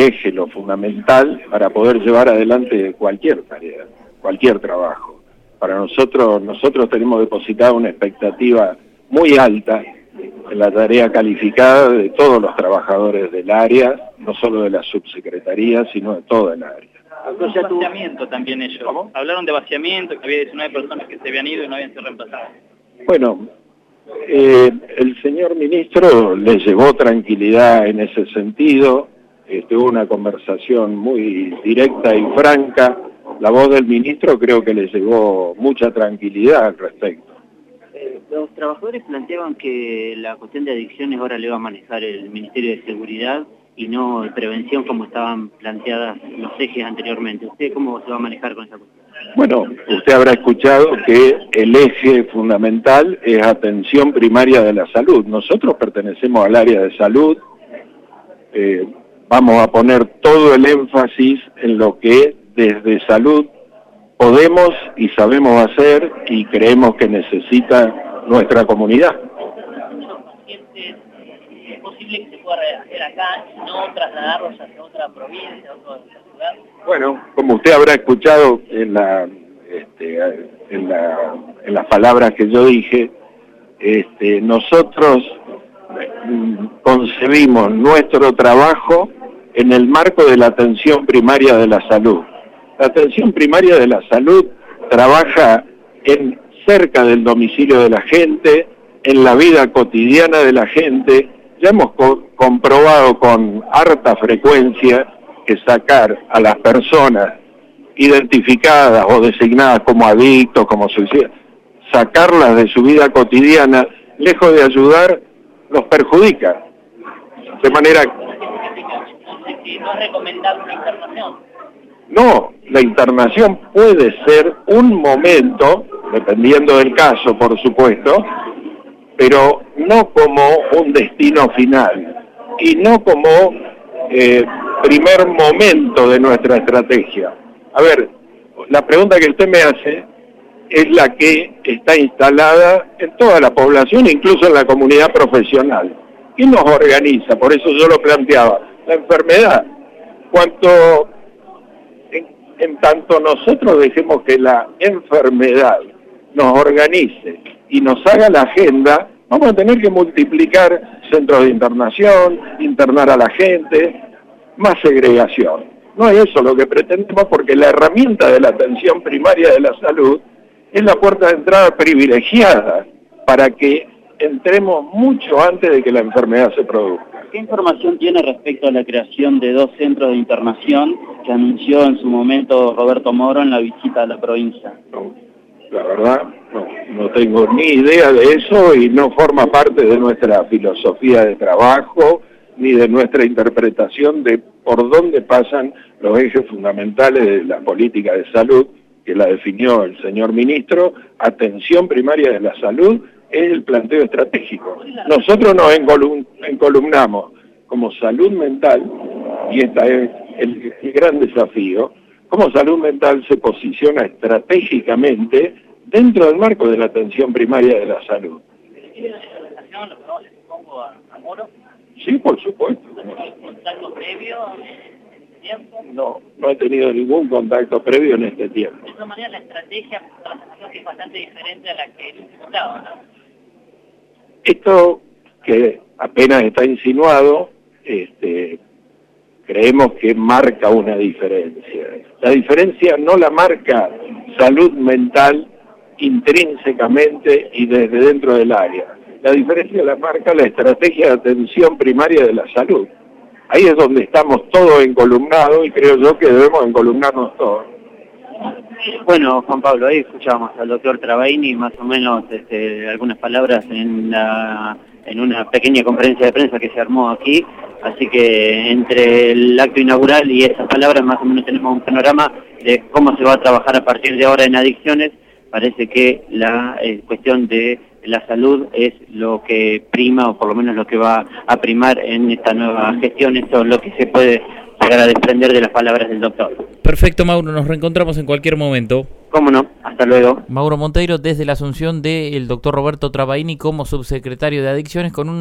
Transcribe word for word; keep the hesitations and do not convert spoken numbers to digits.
eje, lo fundamental para poder llevar adelante cualquier tarea, cualquier trabajo. Para nosotros, nosotros tenemos depositada una expectativa muy alta en la tarea calificada de todos los trabajadores del área, no solo de la subsecretaría, sino de toda el área. Hablaron de vaciamiento también ellos. ¿Cómo? Hablaron de vaciamiento, que había diecinueve personas que se habían ido y no habían sido reemplazadas. Bueno, eh, el señor ministro le llevó tranquilidad en ese sentido, eh, tuvo una conversación muy directa y franca. La voz del ministro creo que le llevó mucha tranquilidad al respecto. Eh, los trabajadores planteaban que la cuestión de adicciones ahora le va a manejar el Ministerio de Seguridad y no de prevención como estaban planteadas los ejes anteriormente. ¿Usted cómo se va a manejar con esa cuestión? Bueno, usted habrá escuchado que el eje fundamental es atención primaria de la salud. Nosotros pertenecemos al área de salud, eh, vamos a poner todo el énfasis en lo que desde salud podemos y sabemos hacer y creemos que necesita nuestra comunidad. ¿Es posible que se pueda hacer acá y no trasladarlos hacia otra provincia, a otra ciudad? Bueno, como usted habrá escuchado en, la, este, en, la, en las palabras que yo dije, este, nosotros concebimos nuestro trabajo en el marco de la atención primaria de la salud. La atención primaria de la salud trabaja en cerca del domicilio de la gente, en la vida cotidiana de la gente. Ya hemos co comprobado con harta frecuencia que sacar a las personas identificadas o designadas como adictos, como suicidas, sacarlas de su vida cotidiana, lejos de ayudar, los perjudica. De manera... ¿No es recomendable una internación? No, la internación puede ser un momento, dependiendo del caso, por supuesto, pero no como un destino final y no como eh, primer momento de nuestra estrategia. A ver, la pregunta que usted me hace es la que está instalada en toda la población, incluso en la comunidad profesional. ¿Quién nos organiza? Por eso yo lo planteaba. La enfermedad. Cuanto, en, en tanto nosotros dejemos que la enfermedad nos organice y nos haga la agenda, vamos a tener que multiplicar centros de internación, internar a la gente, más segregación. No es eso lo que pretendemos, porque la herramienta de la atención primaria de la salud es la puerta de entrada privilegiada para que entremos mucho antes de que la enfermedad se produzca. ¿Qué información tiene respecto a la creación de dos centros de internación que anunció en su momento Roberto Moro en la visita a la provincia? No, la verdad, no, no tengo ni idea de eso y no forma parte de nuestra filosofía de trabajo ni de nuestra interpretación de por dónde pasan los ejes fundamentales de la política de salud, que la definió el señor ministro. Atención primaria de la salud es el planteo estratégico. Nosotros nos encolumnamos como salud mental, y este es el, el gran desafío, como salud mental se posiciona estratégicamente dentro del marco de la atención primaria de la salud. ¿Tiene relación, lo que no le pongo a, a Moro? Sí, por supuesto. ¿Contacto previo en este tiempo? No, no he tenido ningún contacto previo en este tiempo. De todas maneras, la estrategia es bastante diferente a la que el diputado, ¿no? Esto que apenas está insinuado, este, creemos que marca una diferencia. La diferencia no la marca salud mental intrínsecamente y desde dentro del área. La diferencia la marca la estrategia de atención primaria de la salud. Ahí es donde estamos todos encolumnados y creo yo que debemos encolumnarnos todos. Bueno, Juan Pablo, ahí escuchábamos al doctor Travaini más o menos este, algunas palabras en, la, en una pequeña conferencia de prensa que se armó aquí, así que entre el acto inaugural y esas palabras más o menos tenemos un panorama de cómo se va a trabajar a partir de ahora en adicciones. Parece que la eh, cuestión de la salud es lo que prima, o por lo menos lo que va a primar en esta nueva gestión. Esto es lo que se puede llegar a desprender de las palabras del doctor. Perfecto, Mauro, nos reencontramos en cualquier momento. Cómo no, hasta luego. Mauro Monteiro, desde la asunción del doctor Roberto Travaini como subsecretario de Adicciones, con un